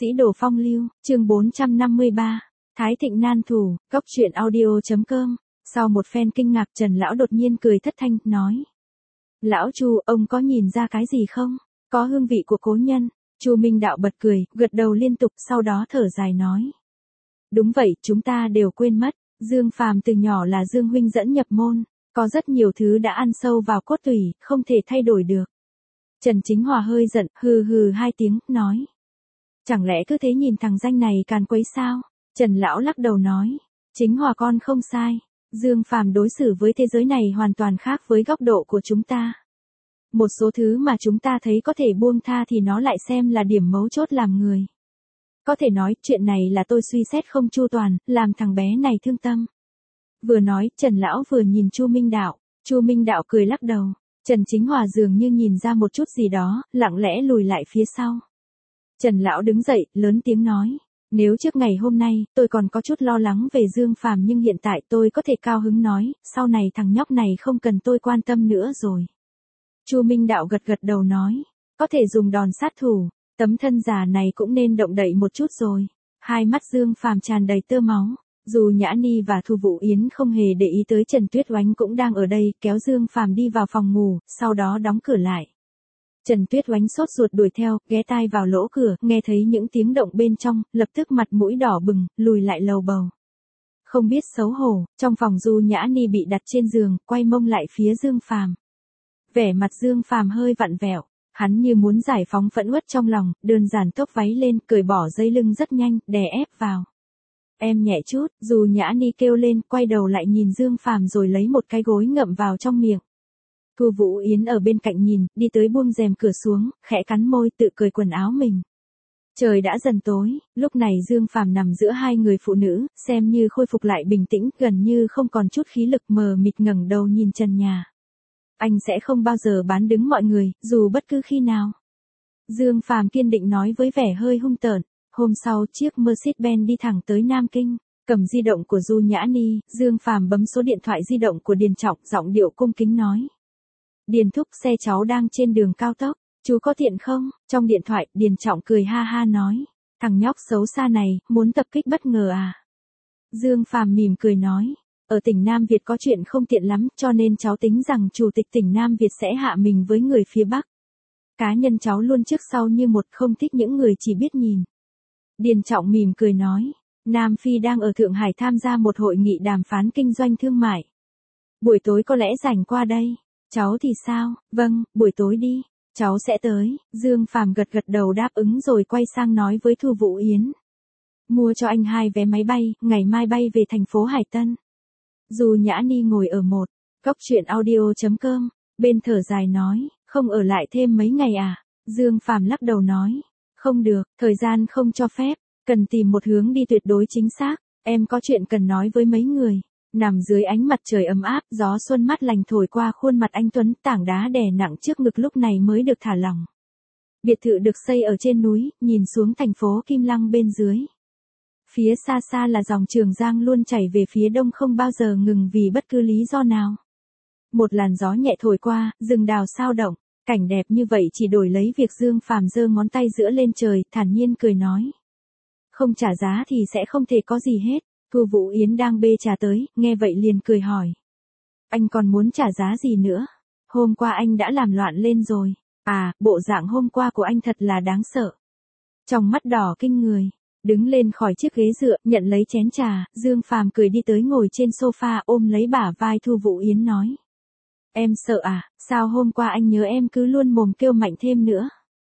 Sĩ đồ phong lưu, chương 453, Thái Thịnh nan thủ, góc truyện audio.com. Sau một phen kinh ngạc, Trần lão đột nhiên cười thất thanh, nói: "Lão Chu, ông có nhìn ra cái gì không? Có hương vị của cố nhân." Chu Minh Đạo bật cười, gật đầu liên tục, sau đó thở dài nói: "Đúng vậy, chúng ta đều quên mất, Dương Phàm từ nhỏ là Dương huynh dẫn nhập môn, có rất nhiều thứ đã ăn sâu vào cốt tủy, không thể thay đổi được." Trần Chính Hòa hơi giận, hừ hừ hai tiếng, nói: "Chẳng lẽ cứ thế nhìn thằng danh này càn quấy sao?" Trần lão lắc đầu nói: "Chính Hòa con không sai, Dương Phàm đối xử với thế giới này hoàn toàn khác với góc độ của chúng ta. Một số thứ mà chúng ta thấy có thể buông tha thì nó lại xem là điểm mấu chốt làm người. Có thể nói, chuyện này là tôi suy xét không chu toàn, làm thằng bé này thương tâm." Vừa nói, Trần lão vừa nhìn Chu Minh Đạo. Chu Minh Đạo cười lắc đầu. Trần Chính Hòa dường như nhìn ra một chút gì đó, lặng lẽ lùi lại phía sau. Trần lão đứng dậy, lớn tiếng nói: "Nếu trước ngày hôm nay, tôi còn có chút lo lắng về Dương Phàm, nhưng hiện tại tôi có thể cao hứng nói, sau này thằng nhóc này không cần tôi quan tâm nữa rồi." Chu Minh Đạo gật gật đầu nói: "Có thể dùng đòn sát thủ, tấm thân già này cũng nên động đậy một chút rồi." Hai mắt Dương Phàm tràn đầy tơ máu. Dù Nhã Ni và Thu Vũ Yến không hề để ý tới Trần Tuyết Oánh cũng đang ở đây, kéo Dương Phàm đi vào phòng ngủ, sau đó đóng cửa lại. Trần Tuyết Oánh sốt ruột đuổi theo, ghé tai vào lỗ cửa, nghe thấy những tiếng động bên trong, lập tức mặt mũi đỏ bừng, lùi lại lầu bầu. Không biết xấu hổ, trong phòng Du Nhã Ni bị đặt trên giường, quay mông lại phía Dương Phàm. Vẻ mặt Dương Phàm hơi vặn vẹo, hắn như muốn giải phóng phẫn uất trong lòng, đơn giản tốc váy lên, cởi bỏ dây lưng rất nhanh, đè ép vào. "Em nhẹ chút." Du Nhã Ni kêu lên, quay đầu lại nhìn Dương Phàm rồi lấy một cái gối ngậm vào trong miệng. Thu Vũ Yến ở bên cạnh nhìn, đi tới buông rèm cửa xuống, khẽ cắn môi, tự cởi quần áo mình. Trời đã dần tối, lúc này Dương Phàm nằm giữa hai người phụ nữ, xem như khôi phục lại bình tĩnh, gần như không còn chút khí lực, mờ mịt ngẩng đầu nhìn trần nhà. "Anh sẽ không bao giờ bán đứng mọi người, dù bất cứ khi nào." Dương Phàm kiên định nói với vẻ hơi hung tợn. Hôm sau, chiếc Mercedes-Benz đi thẳng tới Nam Kinh, cầm di động của Du Nhã Ni, Dương Phàm bấm số điện thoại di động của Điền Trọng, giọng điệu cung kính nói: "Điền thúc, xe cháu đang trên đường cao tốc, chú có tiện không?" Trong điện thoại, Điền Trọng cười ha ha nói: "Thằng nhóc xấu xa này, muốn tập kích bất ngờ à?" Dương Phàm mỉm cười nói: "Ở tỉnh Nam Việt có chuyện không tiện lắm, cho nên cháu tính rằng chủ tịch tỉnh Nam Việt sẽ hạ mình với người phía Bắc. Cá nhân cháu luôn trước sau như một, không thích những người chỉ biết nhìn." Điền Trọng mỉm cười nói: "Nam Phi đang ở Thượng Hải tham gia một hội nghị đàm phán kinh doanh thương mại. Buổi tối có lẽ rảnh qua đây. Cháu thì sao?" "Vâng, buổi tối đi, cháu sẽ tới." Dương Phàm gật gật đầu đáp ứng rồi quay sang nói với Thu Vũ Yến: "Mua cho anh 2 vé máy bay, ngày mai bay về thành phố Hải Tân." Du Nhã Ni ngồi ở một góc truyện audio.com, bên thở dài nói: "Không ở lại thêm mấy ngày à?" Dương Phàm lắc đầu nói: "Không được, thời gian không cho phép, cần tìm một hướng đi tuyệt đối chính xác, em có chuyện cần nói với mấy người." Nằm dưới ánh mặt trời ấm áp, gió xuân mát lành thổi qua khuôn mặt anh tuấn, tảng đá đè nặng trước ngực lúc này mới được thả lỏng. Biệt thự được xây ở trên núi, nhìn xuống thành phố Kim Lăng bên dưới. Phía xa xa là dòng Trường Giang luôn chảy về phía đông không bao giờ ngừng vì bất cứ lý do nào. Một làn gió nhẹ thổi qua, rừng đào sao động. Cảnh đẹp như vậy chỉ đổi lấy việc Dương Phàm giơ ngón tay giữa lên trời, thản nhiên cười nói: "Không trả giá thì sẽ không thể có gì hết." Thu Vũ Yến đang bê trà tới, nghe vậy liền cười hỏi: "Anh còn muốn trả giá gì nữa? Hôm qua anh đã làm loạn lên rồi." "À, bộ dạng hôm qua của anh thật là đáng sợ." Trong mắt đỏ kinh người, đứng lên khỏi chiếc ghế dựa, nhận lấy chén trà, Dương Phàm cười đi tới ngồi trên sofa, ôm lấy bả vai Thu Vũ Yến nói: "Em sợ à, sao hôm qua anh nhớ em cứ luôn mồm kêu mạnh thêm nữa."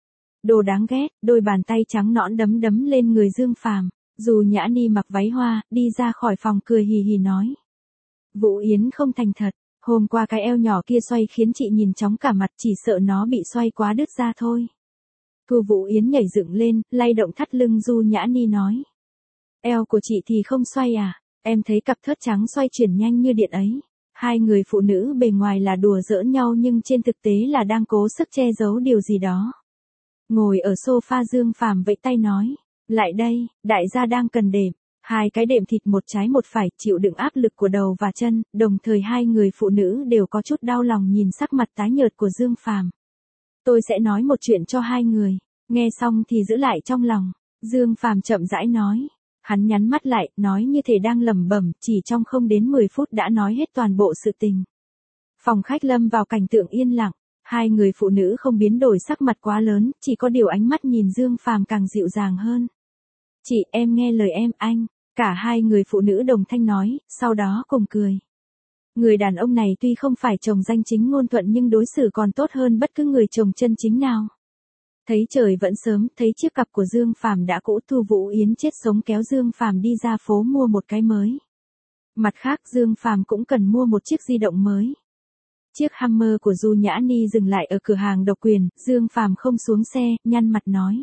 Đồ đáng ghét. Đôi bàn tay trắng nõn đấm đấm lên người Dương Phàm. Dù Nhã Ni mặc váy hoa, đi ra khỏi phòng cười hì hì nói: "Vũ Yến không thành thật, hôm qua cái eo nhỏ kia xoay khiến chị nhìn chóng cả mặt, chỉ sợ nó bị xoay quá đứt ra thôi." Thu Vũ Yến nhảy dựng lên, lay động thắt lưng Du Nhã Ni nói: "Eo của chị thì không xoay à, em thấy cặp thớt trắng xoay chuyển nhanh như điện ấy." Hai người phụ nữ bề ngoài là đùa giỡn nhau nhưng trên thực tế là đang cố sức che giấu điều gì đó. Ngồi ở sofa, Dương Phàm vẫy tay nói: "Lại đây, đại gia đang cần đệm." Hai cái đệm thịt một trái một phải, chịu đựng áp lực của đầu và chân, đồng thời hai người phụ nữ đều có chút đau lòng nhìn sắc mặt tái nhợt của Dương Phàm. "Tôi sẽ nói một chuyện cho hai người, nghe xong thì giữ lại trong lòng." Dương Phàm chậm rãi nói. Hắn nhắn mắt lại, nói như thể đang lẩm bẩm, chỉ trong không đến 10 phút đã nói hết toàn bộ sự tình. Phòng khách lâm vào cảnh tượng yên lặng, hai người phụ nữ không biến đổi sắc mặt quá lớn, chỉ có điều ánh mắt nhìn Dương Phàm càng dịu dàng hơn. Chị, em nghe lời em, anh. Cả hai người phụ nữ đồng thanh nói, sau đó cùng cười. Người đàn ông này tuy không phải chồng danh chính ngôn thuận nhưng đối xử còn tốt hơn bất cứ người chồng chân chính nào. Thấy trời vẫn sớm, thấy chiếc cặp của Dương Phàm đã cũ, Thu Vũ Yến chết sống kéo Dương Phàm đi ra phố mua một cái mới. Mặt khác Dương Phàm cũng cần mua một chiếc di động mới. Chiếc Hummer của Du Nhã Ni dừng lại ở cửa hàng độc quyền, Dương Phàm không xuống xe, nhăn mặt nói.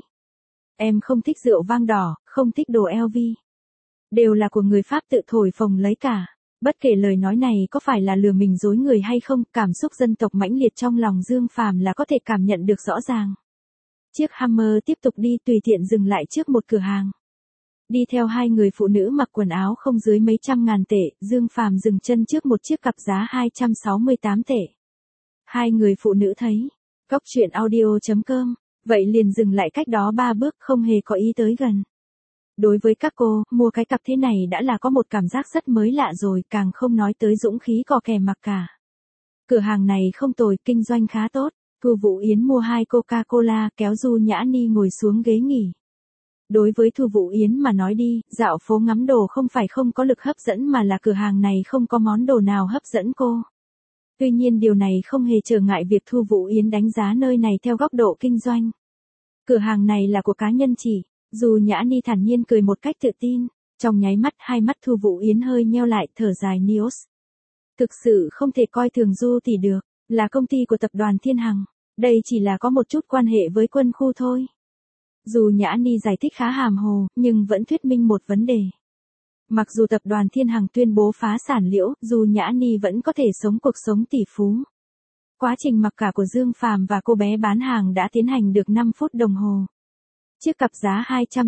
Em không thích rượu vang đỏ, không thích đồ LV. Đều là của người Pháp tự thổi phồng lấy cả. Bất kể lời nói này có phải là lừa mình dối người hay không, cảm xúc dân tộc mãnh liệt trong lòng Dương Phàm là có thể cảm nhận được rõ ràng. Chiếc Hummer tiếp tục đi, tùy tiện dừng lại trước một cửa hàng. Đi theo hai người phụ nữ mặc quần áo không dưới mấy trăm ngàn tệ, Dương Phàm dừng chân trước một chiếc cặp giá 268 tệ. Hai người phụ nữ thấy, Cóc Truyện Audio.com, vậy liền dừng lại cách đó 3 bước, không hề có ý tới gần. Đối với các cô, mua cái cặp thế này đã là có một cảm giác rất mới lạ rồi, càng không nói tới dũng khí cò kè mặc cả. Cửa hàng này không tồi, kinh doanh khá tốt. Thu Vũ Yến mua 2 Coca-Cola, kéo Du Nhã Ni ngồi xuống ghế nghỉ. Đối với Thu Vũ Yến mà nói đi, dạo phố ngắm đồ không phải không có lực hấp dẫn mà là cửa hàng này không có món đồ nào hấp dẫn cô. Tuy nhiên điều này không hề trở ngại việc Thu Vũ Yến đánh giá nơi này theo góc độ kinh doanh. Cửa hàng này là của cá nhân chị. Du Nhã Ni thản nhiên cười một cách tự tin. Trong nháy mắt hai mắt Thu Vũ Yến hơi nheo lại, thở dài Nios. Thực sự không thể coi thường Du tỷ được, là công ty của tập đoàn Thiên Hằng. Đây chỉ là có một chút quan hệ với quân khu thôi. Dù Nhã Ni giải thích khá hàm hồ, nhưng vẫn thuyết minh một vấn đề. Mặc dù tập đoàn Thiên Hằng tuyên bố phá sản liễu, dù Nhã Ni vẫn có thể sống cuộc sống tỷ phú. Quá trình mặc cả của Dương Phàm và cô bé bán hàng đã tiến hành được 5 phút đồng hồ. Chiếc cặp giá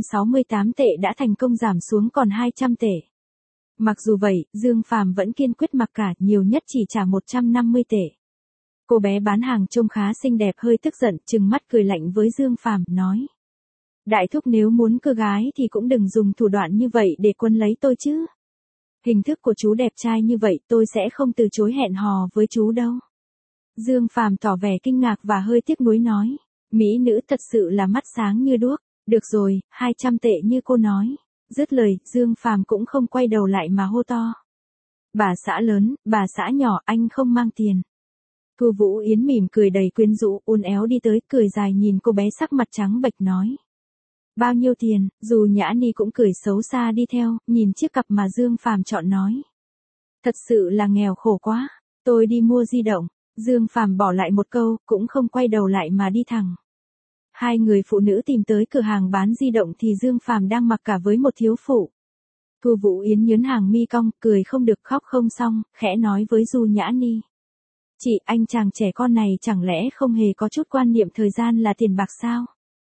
268 tệ đã thành công giảm xuống còn 200 tệ. Mặc dù vậy, Dương Phàm vẫn kiên quyết mặc cả, nhiều nhất chỉ trả 150 tệ. Cô bé bán hàng trông khá xinh đẹp, hơi tức giận, trừng mắt cười lạnh với Dương Phàm, nói. Đại thúc nếu muốn cưa gái thì cũng đừng dùng thủ đoạn như vậy để quân lấy tôi chứ. Hình thức của chú đẹp trai như vậy tôi sẽ không từ chối hẹn hò với chú đâu. Dương Phàm tỏ vẻ kinh ngạc và hơi tiếc nuối nói. Mỹ nữ thật sự là mắt sáng như đuốc. Được rồi, 200 tệ như cô nói. Dứt lời, Dương Phàm cũng không quay đầu lại mà hô to. Bà xã lớn, bà xã nhỏ, anh không mang tiền. Thu Vũ Yến mỉm cười đầy quyến rũ, uốn éo đi tới, cười dài nhìn cô bé sắc mặt trắng bệch nói. Bao nhiêu tiền? Dù Nhã Ni cũng cười xấu xa đi theo, nhìn chiếc cặp mà Dương Phàm chọn nói. Thật sự là nghèo khổ quá, tôi đi mua di động. Dương Phàm bỏ lại một câu, cũng không quay đầu lại mà đi thẳng. Hai người phụ nữ tìm tới cửa hàng bán di động thì Dương Phàm đang mặc cả với một thiếu phụ. Thu Vũ Yến nhớn hàng mi cong, cười không được khóc không xong, khẽ nói với Du Nhã Ni. Chị, anh chàng trẻ con này chẳng lẽ không hề có chút quan niệm thời gian là tiền bạc sao?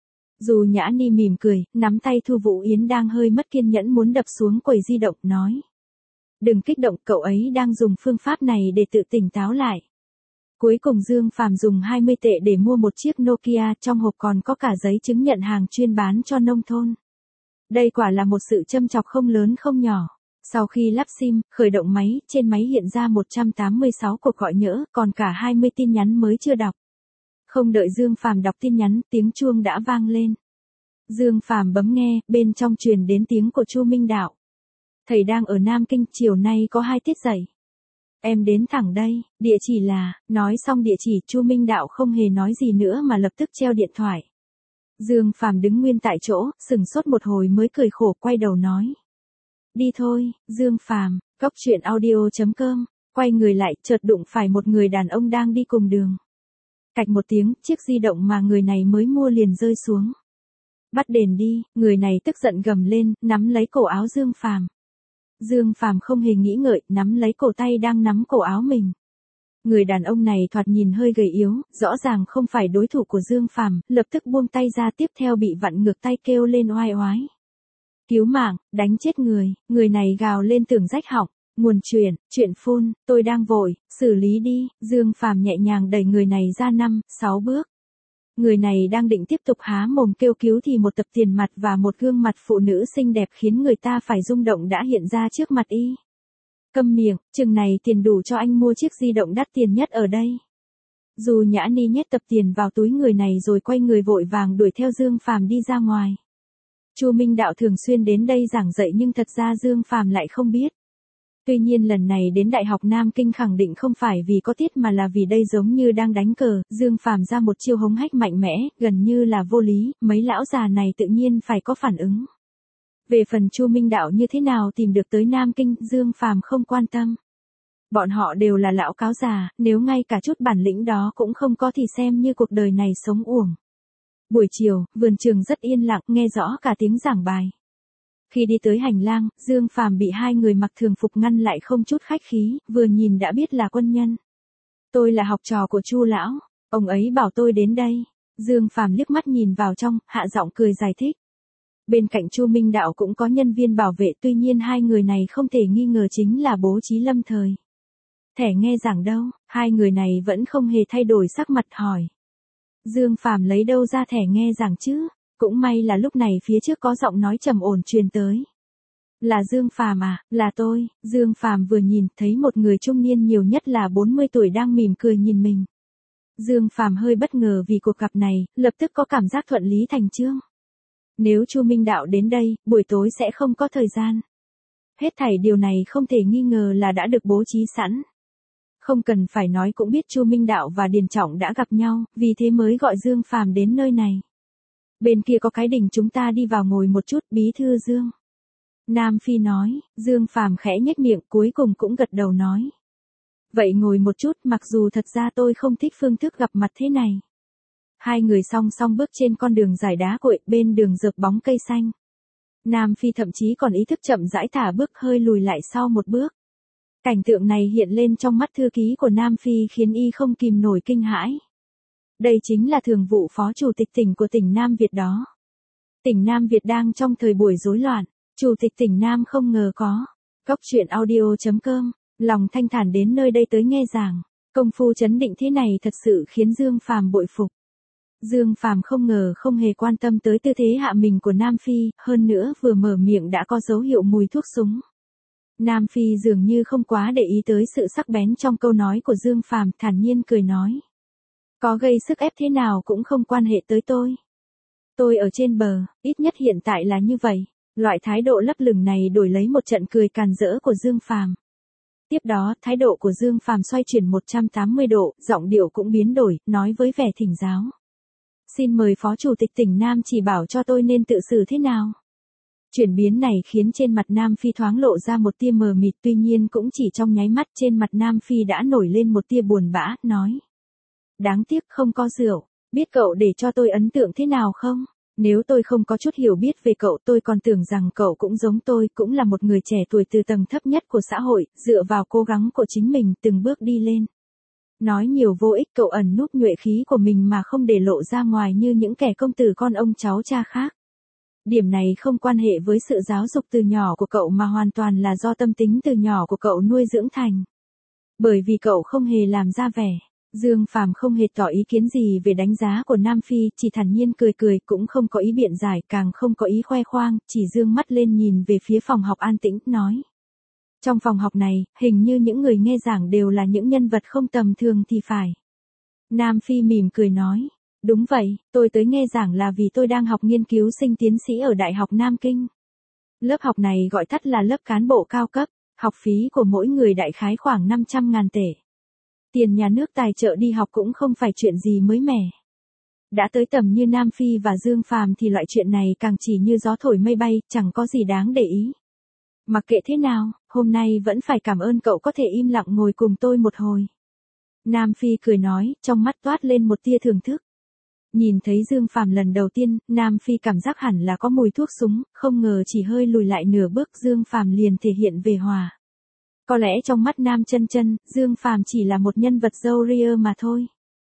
Du Nhã Ni mỉm cười, nắm tay Thu Vũ Yến đang hơi mất kiên nhẫn muốn đập xuống quầy di động, nói. Đừng kích động, cậu ấy đang dùng phương pháp này để tự tỉnh táo lại. Cuối cùng Dương Phàm dùng 20 tệ để mua một chiếc Nokia, trong hộp còn có cả giấy chứng nhận hàng chuyên bán cho nông thôn. Đây quả là một sự châm chọc không lớn không nhỏ. Sau khi lắp sim, khởi động máy, trên máy hiện ra 186 cuộc gọi nhỡ, còn cả 20 tin nhắn mới chưa đọc. Không đợi Dương Phàm đọc tin nhắn, tiếng chuông đã vang lên. Dương Phàm bấm nghe, bên trong truyền đến tiếng của Chu Minh Đạo. Thầy đang ở Nam Kinh, chiều nay có 2 tiết dạy. Em đến thẳng đây, địa chỉ là, nói xong địa chỉ, Chu Minh Đạo không hề nói gì nữa mà lập tức treo điện thoại. Dương Phàm đứng nguyên tại chỗ, sừng sốt một hồi mới cười khổ quay đầu nói. Đi thôi, Dương Phàm. Cóc Truyện Audio.com, quay người lại, chợt đụng phải một người đàn ông đang đi cùng đường. Cạch một tiếng, chiếc di động mà người này mới mua liền rơi xuống. Bắt đền đi, người này tức giận gầm lên, nắm lấy cổ áo Dương Phàm. Dương Phàm không hề nghĩ ngợi, nắm lấy cổ tay đang nắm cổ áo mình. Người đàn ông này thoạt nhìn hơi gầy yếu, rõ ràng không phải đối thủ của Dương Phàm, lập tức buông tay ra, tiếp theo bị vặn ngược tay kêu lên oai oái. Cứu mạng, đánh chết người này gào lên tưởng rách họng. Nguồn chuyện phun, tôi đang vội, xử lý đi. Dương Phàm nhẹ nhàng đẩy người này ra 5, 6 bước. Người này đang định tiếp tục há mồm kêu cứu thì một tập tiền mặt và một gương mặt phụ nữ xinh đẹp khiến người ta phải rung động đã hiện ra trước mặt y. Câm miệng, chừng này tiền đủ cho anh mua chiếc di động đắt tiền nhất ở đây. Dù Nhã Ni nhét tập tiền vào túi người này rồi quay người vội vàng đuổi theo Dương Phàm đi ra ngoài. Chu Minh Đạo thường xuyên đến đây giảng dạy nhưng thật ra Dương Phàm lại không biết. Tuy nhiên lần này đến Đại học Nam Kinh khẳng định không phải vì có tiết mà là vì đây giống như đang đánh cờ, Dương Phàm ra một chiêu hống hách mạnh mẽ, gần như là vô lý, mấy lão già này tự nhiên phải có phản ứng. Về phần Chu Minh Đạo như thế nào tìm được tới Nam Kinh, Dương Phàm không quan tâm. Bọn họ đều là lão cáo già, nếu ngay cả chút bản lĩnh đó cũng không có thì xem như cuộc đời này sống uổng. Buổi chiều, vườn trường rất yên lặng, nghe rõ cả tiếng giảng bài. Khi đi tới hành lang, Dương Phàm bị hai người mặc thường phục ngăn lại không chút khách khí, vừa nhìn đã biết là quân nhân. Tôi là học trò của Chu lão, ông ấy bảo tôi đến đây. Dương Phàm liếc mắt nhìn vào trong, hạ giọng cười giải thích. Bên cạnh Chu Minh Đạo cũng có nhân viên bảo vệ, tuy nhiên hai người này không thể nghi ngờ chính là bố trí lâm thời. Thẻ nghe giảng đâu? Hai người này vẫn không hề thay đổi sắc mặt hỏi. Dương Phàm lấy đâu ra thẻ nghe giảng chứ? Cũng may là lúc này phía trước có giọng nói trầm ổn truyền tới. Là Dương Phàm à, là tôi. Dương Phàm vừa nhìn thấy một người trung niên nhiều nhất là 40 tuổi đang mỉm cười nhìn mình. Dương Phàm hơi bất ngờ vì cuộc gặp này, lập tức có cảm giác thuận lý thành chương. Nếu Chu Minh Đạo đến đây, buổi tối sẽ không có thời gian. Hết thảy điều này không thể nghi ngờ là đã được bố trí sẵn. Không cần phải nói cũng biết Chu Minh Đạo và Điền Trọng đã gặp nhau, vì thế mới gọi Dương Phàm đến nơi này. Bên kia có cái đình chúng ta đi vào ngồi một chút, bí thư Dương. Nam Phi nói, Dương Phàm khẽ nhếch miệng cuối cùng cũng gật đầu nói. Vậy ngồi một chút, mặc dù thật ra tôi không thích phương thức gặp mặt thế này. Hai người song song bước trên con đường dài đá cội, bên đường rợp bóng cây xanh. Nam Phi thậm chí còn ý thức chậm rãi thả bước hơi lùi lại sau một bước. Cảnh tượng này hiện lên trong mắt thư ký của Nam Phi khiến y không kìm nổi kinh hãi. Đây chính là thường vụ phó chủ tịch tỉnh của tỉnh Nam Việt đó. Tỉnh Nam Việt đang trong thời buổi rối loạn, chủ tịch tỉnh Nam không ngờ có. Cóc truyện audio.com, lòng thanh thản đến nơi đây tới nghe giảng, công phu chấn định thế này thật sự khiến Dương Phàm bội phục. Dương Phàm không ngờ không hề quan tâm tới tư thế hạ mình của Nam Phi, hơn nữa vừa mở miệng đã có dấu hiệu mùi thuốc súng. Nam Phi dường như không quá để ý tới sự sắc bén trong câu nói của Dương Phàm, thản nhiên cười nói. Có gây sức ép thế nào cũng không quan hệ tới tôi. Tôi ở trên bờ, ít nhất hiện tại là như vậy. Loại thái độ lấp lửng này đổi lấy một trận cười càn rỡ của Dương Phàm. Tiếp đó, thái độ của Dương Phàm xoay chuyển 180 độ, giọng điệu cũng biến đổi, nói với vẻ thỉnh giáo. Xin mời Phó Chủ tịch tỉnh Nam chỉ bảo cho tôi nên tự xử thế nào. Chuyển biến này khiến trên mặt Nam Phi thoáng lộ ra một tia mờ mịt, tuy nhiên cũng chỉ trong nháy mắt trên mặt Nam Phi đã nổi lên một tia buồn bã, nói. Đáng tiếc không có rượu, biết cậu để cho tôi ấn tượng thế nào không? Nếu tôi không có chút hiểu biết về cậu tôi còn tưởng rằng cậu cũng giống tôi, cũng là một người trẻ tuổi từ tầng thấp nhất của xã hội, dựa vào cố gắng của chính mình từng bước đi lên. Nói nhiều vô ích, cậu ẩn núp nhuệ khí của mình mà không để lộ ra ngoài như những kẻ công tử con ông cháu cha khác. Điểm này không quan hệ với sự giáo dục từ nhỏ của cậu mà hoàn toàn là do tâm tính từ nhỏ của cậu nuôi dưỡng thành. Bởi vì cậu không hề làm ra vẻ. Dương Phàm không hề tỏ ý kiến gì về đánh giá của Nam Phi, chỉ thản nhiên cười cười, cũng không có ý biện giải, càng không có ý khoe khoang, chỉ dương mắt lên nhìn về phía phòng học an tĩnh, nói. Trong phòng học này, hình như những người nghe giảng đều là những nhân vật không tầm thường thì phải. Nam Phi mỉm cười nói. Đúng vậy, tôi tới nghe giảng là vì tôi đang học nghiên cứu sinh tiến sĩ ở Đại học Nam Kinh. Lớp học này gọi tắt là lớp cán bộ cao cấp, học phí của mỗi người đại khái khoảng 500.000 tệ. Tiền nhà nước tài trợ đi học cũng không phải chuyện gì mới mẻ. Đã tới tầm như Nam Phi và Dương Phàm thì loại chuyện này càng chỉ như gió thổi mây bay, chẳng có gì đáng để ý. Mặc kệ thế nào, hôm nay vẫn phải cảm ơn cậu có thể im lặng ngồi cùng tôi một hồi. Nam Phi cười nói, trong mắt toát lên một tia thưởng thức. Nhìn thấy Dương Phàm lần đầu tiên, Nam Phi cảm giác hẳn là có mùi thuốc súng, không ngờ chỉ hơi lùi lại nửa bước Dương Phàm liền thể hiện về hòa. Có lẽ trong mắt Nam Chân Chân, Dương Phàm chỉ là một nhân vật râu ria mà thôi.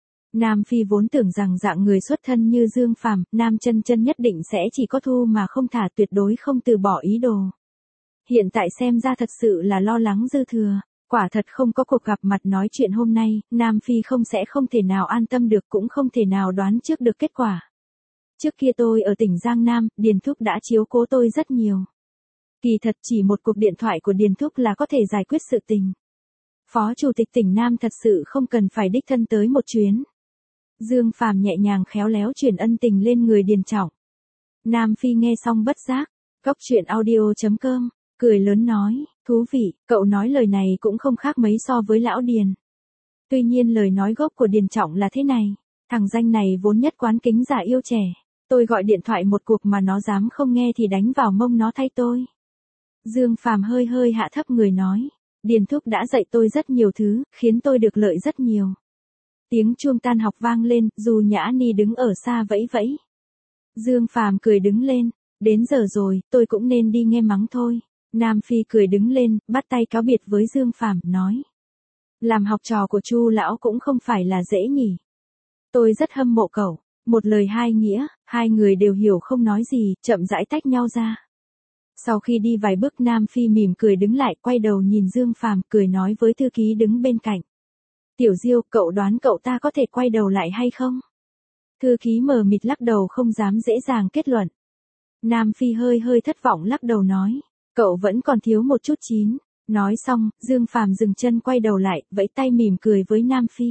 Nam Phi vốn tưởng rằng dạng người xuất thân như Dương Phàm, Nam Chân Chân nhất định sẽ chỉ có thu mà không thả, tuyệt đối không từ bỏ ý đồ. Hiện tại xem ra thật sự là lo lắng dư thừa. Quả thật không có cuộc gặp mặt nói chuyện hôm nay, Nam Phi sẽ không thể nào an tâm được cũng không thể nào đoán trước được kết quả. Trước kia tôi ở tỉnh Giang Nam, Điền Thúc đã chiếu cố tôi rất nhiều. Kỳ thật chỉ một cuộc điện thoại của Điền Thúc là có thể giải quyết sự tình. Phó Chủ tịch tỉnh Nam thật sự không cần phải đích thân tới một chuyến. Dương Phàm nhẹ nhàng khéo léo truyền ân tình lên người Điền Trọng. Nam Phi nghe xong bất giác, cóc chuyện audio.com, cười lớn nói, thú vị, cậu nói lời này cũng không khác mấy so với lão Điền. Tuy nhiên lời nói gốc của Điền Trọng là thế này, thằng danh này vốn nhất quán kính giả yêu trẻ, tôi gọi điện thoại một cuộc mà nó dám không nghe thì đánh vào mông nó thay tôi. Dương Phàm hơi hơi hạ thấp người nói, Điền Thúc đã dạy tôi rất nhiều thứ, khiến tôi được lợi rất nhiều. Tiếng chuông tan học vang lên, dù Nhã Ni đứng ở xa vẫy vẫy. Dương Phàm cười đứng lên, đến giờ rồi, tôi cũng nên đi nghe mắng thôi. Nam Phi cười đứng lên, bắt tay cáo biệt với Dương Phàm, nói. Làm học trò của Chu lão cũng không phải là dễ nhỉ. Tôi rất hâm mộ cậu, một lời hai nghĩa, hai người đều hiểu không nói gì, chậm rãi tách nhau ra. Sau khi đi vài bước Nam Phi mỉm cười đứng lại, quay đầu nhìn Dương Phàm, cười nói với thư ký đứng bên cạnh. Tiểu Diêu, cậu đoán cậu ta có thể quay đầu lại hay không? Thư ký mờ mịt lắc đầu không dám dễ dàng kết luận. Nam Phi hơi hơi thất vọng lắc đầu nói, cậu vẫn còn thiếu một chút chín. Nói xong, Dương Phàm dừng chân quay đầu lại, vẫy tay mỉm cười với Nam Phi.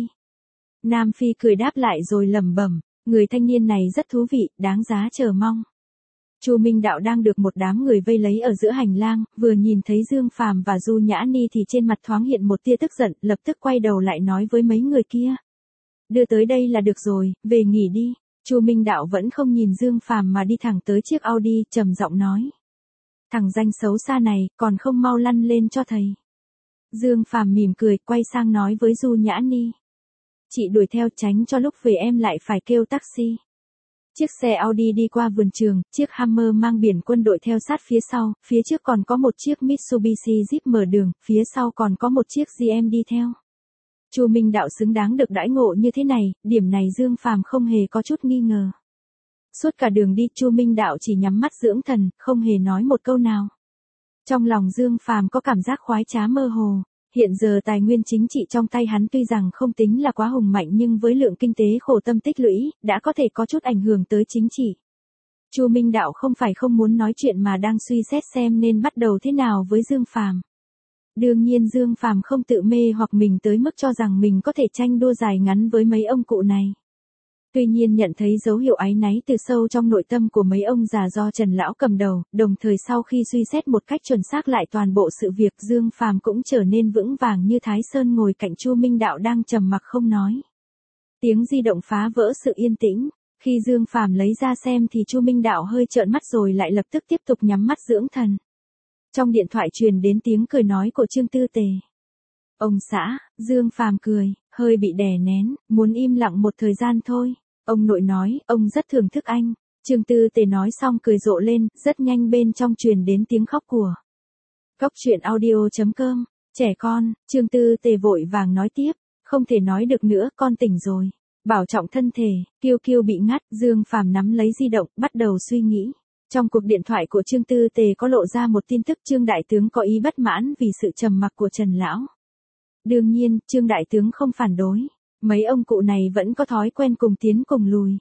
Nam Phi cười đáp lại rồi lẩm bẩm, người thanh niên này rất thú vị, đáng giá chờ mong. Chu Minh Đạo đang được một đám người vây lấy ở giữa hành lang, vừa nhìn thấy Dương Phàm và Du Nhã Ni thì trên mặt thoáng hiện một tia tức giận, lập tức quay đầu lại nói với mấy người kia. Đưa tới đây là được rồi, về nghỉ đi. Chu Minh Đạo vẫn không nhìn Dương Phàm mà đi thẳng tới chiếc Audi, trầm giọng nói. Thằng danh xấu xa này, còn không mau lăn lên cho thầy. Dương Phàm mỉm cười, quay sang nói với Du Nhã Ni. Chị đuổi theo tránh cho lúc về em lại phải kêu taxi. Chiếc xe Audi đi qua vườn trường, chiếc Hammer mang biển quân đội theo sát phía sau, phía trước còn có một chiếc Mitsubishi Jeep mở đường, phía sau còn có một chiếc GM đi theo. Chu Minh Đạo xứng đáng được đãi ngộ như thế này, điểm này Dương Phàm không hề có chút nghi ngờ. Suốt cả đường đi Chu Minh Đạo chỉ nhắm mắt dưỡng thần, không hề nói một câu nào. Trong lòng Dương Phàm có cảm giác khoái trá mơ hồ. Hiện giờ tài nguyên chính trị trong tay hắn tuy rằng không tính là quá hùng mạnh nhưng với lượng kinh tế khổ tâm tích lũy, đã có thể có chút ảnh hưởng tới chính trị. Chu Minh Đạo không phải không muốn nói chuyện mà đang suy xét xem nên bắt đầu thế nào với Dương Phàm. Đương nhiên Dương Phàm không tự mê hoặc mình tới mức cho rằng mình có thể tranh đua dài ngắn với mấy ông cụ này. Tuy nhiên nhận thấy dấu hiệu áy náy từ sâu trong nội tâm của mấy ông già do Trần Lão cầm đầu, đồng thời sau khi suy xét một cách chuẩn xác lại toàn bộ sự việc Dương Phàm cũng trở nên vững vàng như Thái Sơn ngồi cạnh Chu Minh Đạo đang trầm mặc không nói. Tiếng di động phá vỡ sự yên tĩnh, khi Dương Phàm lấy ra xem thì Chu Minh Đạo hơi trợn mắt rồi lại lập tức tiếp tục nhắm mắt dưỡng thần. Trong điện thoại truyền đến tiếng cười nói của Trương Tư Tề. Ông xã, Dương Phàm cười, hơi bị đè nén, muốn im lặng một thời gian thôi. Ông nội nói, ông rất thưởng thức anh. Trương Tư Tề nói xong cười rộ lên, rất nhanh bên trong truyền đến tiếng khóc của. Cóc chuyện audio.com, trẻ con, Trương Tư Tề vội vàng nói tiếp, không thể nói được nữa, con tỉnh rồi. Bảo trọng thân thể, Kiêu Kiêu bị ngắt, Dương Phàm nắm lấy di động, bắt đầu suy nghĩ. Trong cuộc điện thoại của Trương Tư Tề có lộ ra một tin tức Trương Đại Tướng có ý bất mãn vì sự trầm mặc của Trần Lão. Đương nhiên, Trương Đại Tướng không phản đối. Mấy ông cụ này vẫn có thói quen cùng tiến cùng lùi.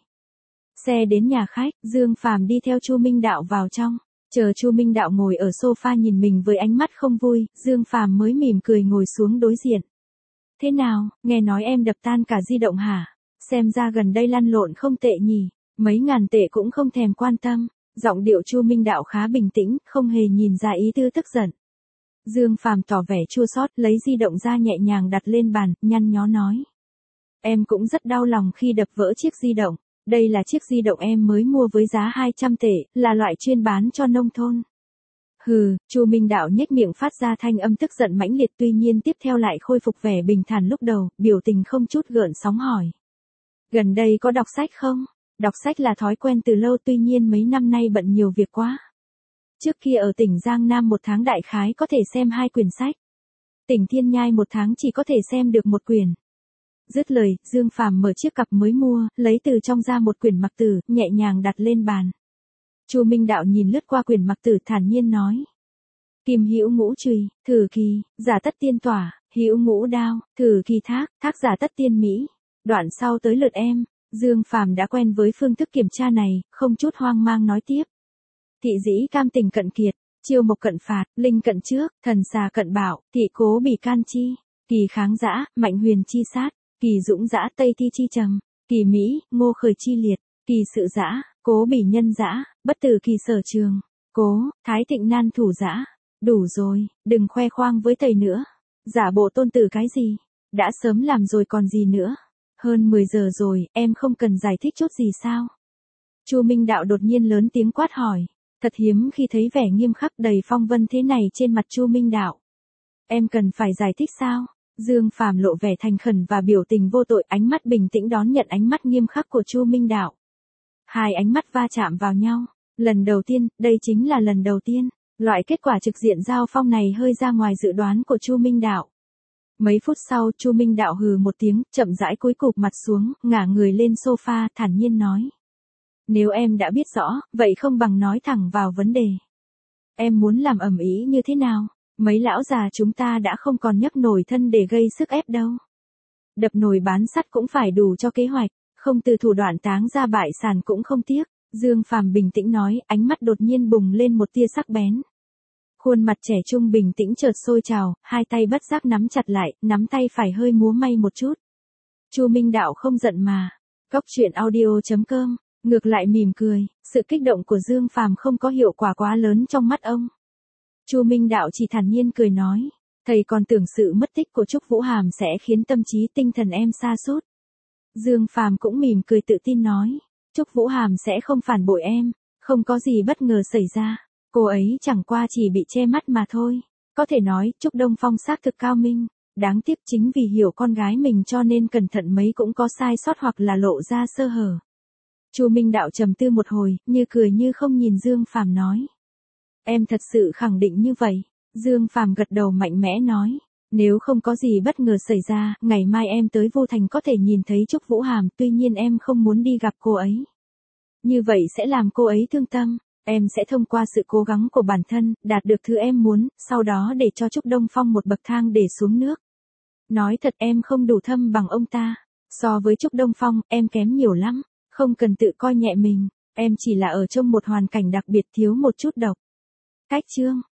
Xe đến nhà khách, Dương Phàm đi theo Chu Minh Đạo vào trong. Chờ Chu Minh Đạo ngồi ở sofa nhìn mình với ánh mắt không vui, Dương Phàm mới mỉm cười ngồi xuống đối diện. Thế nào, nghe nói em đập tan cả di động hả? Xem ra gần đây lăn lộn không tệ nhỉ, mấy ngàn tệ cũng không thèm quan tâm. Giọng điệu Chu Minh Đạo khá bình tĩnh, không hề nhìn ra ý tư tức giận. Dương Phàm tỏ vẻ chua xót, lấy di động ra nhẹ nhàng đặt lên bàn, nhăn nhó nói. Em cũng rất đau lòng khi đập vỡ chiếc di động. Đây là chiếc di động em mới mua với giá 200 tệ, là loại chuyên bán cho nông thôn. Hừ, Chu Minh Đạo nhếch miệng phát ra thanh âm tức giận mãnh liệt, tuy nhiên tiếp theo lại khôi phục vẻ bình thản lúc đầu, biểu tình không chút gợn sóng hỏi. Gần đây có đọc sách không? Đọc sách là thói quen từ lâu, tuy nhiên mấy năm nay bận nhiều việc quá. Trước kia ở tỉnh Giang Nam một tháng đại khái có thể xem 2 quyển sách. Tỉnh Thiên Nhai một tháng chỉ có thể xem được 1 quyển. Dứt lời, Dương Phàm mở chiếc cặp mới mua, lấy từ trong ra một quyển mặc tử, nhẹ nhàng đặt lên bàn. Chu Minh Đạo nhìn lướt qua quyển mặc tử thản nhiên nói. Kim hữu ngũ chùy, thử kỳ, giả tất tiên tỏa, hữu ngũ đao, thử kỳ thác, thác giả tất tiên mỹ. Đoạn sau tới lượt em, Dương Phàm đã quen với phương thức kiểm tra này, không chút hoang mang nói tiếp. Thị dĩ cam tình cận kiệt, chiêu mộc cận phạt, linh cận trước, thần xà cận bảo, thị cố bỉ can chi, kỳ kháng dã, mạnh huyền chi sát, kỳ dũng dã tây thi chi trầm, kỳ mỹ, ngô khởi chi liệt, kỳ sự dã, cố bỉ nhân dã, bất tử kỳ sở trường, cố, thái thịnh nan thủ dã. Đủ rồi, đừng khoe khoang với thầy nữa. Giả bộ tôn tử cái gì? Đã sớm làm rồi còn gì nữa? Hơn 10 giờ rồi, em không cần giải thích chút gì sao? Chu Minh Đạo đột nhiên lớn tiếng quát hỏi. Thật hiếm khi thấy vẻ nghiêm khắc đầy phong vân thế này trên mặt Chu Minh Đạo. Em cần phải giải thích sao? Dương Phàm lộ vẻ thành khẩn và biểu tình vô tội, ánh mắt bình tĩnh đón nhận ánh mắt nghiêm khắc của Chu Minh Đạo. Hai ánh mắt va chạm vào nhau. Lần đầu tiên, đây chính là lần đầu tiên. Loại kết quả trực diện giao phong này hơi ra ngoài dự đoán của Chu Minh Đạo. Mấy phút sau, Chu Minh Đạo hừ một tiếng, chậm rãi cúi cụp mặt xuống, ngả người lên sofa, thản nhiên nói. Nếu em đã biết rõ, vậy không bằng nói thẳng vào vấn đề. Em muốn làm ầm ĩ như thế nào? Mấy lão già chúng ta đã không còn nhấc nổi thân để gây sức ép đâu. Đập nồi bán sắt cũng phải đủ cho kế hoạch, không từ thủ đoạn táng ra bại sản cũng không tiếc. Dương Phàm bình tĩnh nói, ánh mắt đột nhiên bùng lên một tia sắc bén. Khuôn mặt trẻ trung bình tĩnh chợt sôi trào, hai tay bất giác nắm chặt lại, nắm tay phải hơi múa may một chút. Chu Minh Đạo không giận mà. Cóc truyện audio.com, ngược lại mỉm cười, sự kích động của Dương Phàm không có hiệu quả quá lớn trong mắt ông. Chu Minh Đạo chỉ thản nhiên cười nói, thầy còn tưởng sự mất tích của Trúc Vũ Hàm sẽ khiến tâm trí tinh thần em sa sút. Dương Phàm cũng mỉm cười tự tin nói, Trúc Vũ Hàm sẽ không phản bội em, không có gì bất ngờ xảy ra. Cô ấy chẳng qua chỉ bị che mắt mà thôi. Có thể nói, Trúc Đông Phong xác thực cao minh. Đáng tiếc chính vì hiểu con gái mình cho nên cẩn thận mấy cũng có sai sót hoặc là lộ ra sơ hở. Chu Minh Đạo trầm tư một hồi, như cười như không nhìn Dương Phàm nói. Em thật sự khẳng định như vậy. Dương Phàm gật đầu mạnh mẽ nói. Nếu không có gì bất ngờ xảy ra, ngày mai em tới Vô Thành có thể nhìn thấy Trúc Vũ Hàm, tuy nhiên em không muốn đi gặp cô ấy. Như vậy sẽ làm cô ấy thương tâm. Em sẽ thông qua sự cố gắng của bản thân, đạt được thứ em muốn, sau đó để cho Trúc Đông Phong một bậc thang để xuống nước. Nói thật em không đủ thâm bằng ông ta. So với Trúc Đông Phong, em kém nhiều lắm. Không cần tự coi nhẹ mình. Em chỉ là ở trong một hoàn cảnh đặc biệt thiếu một chút độc. Cách chương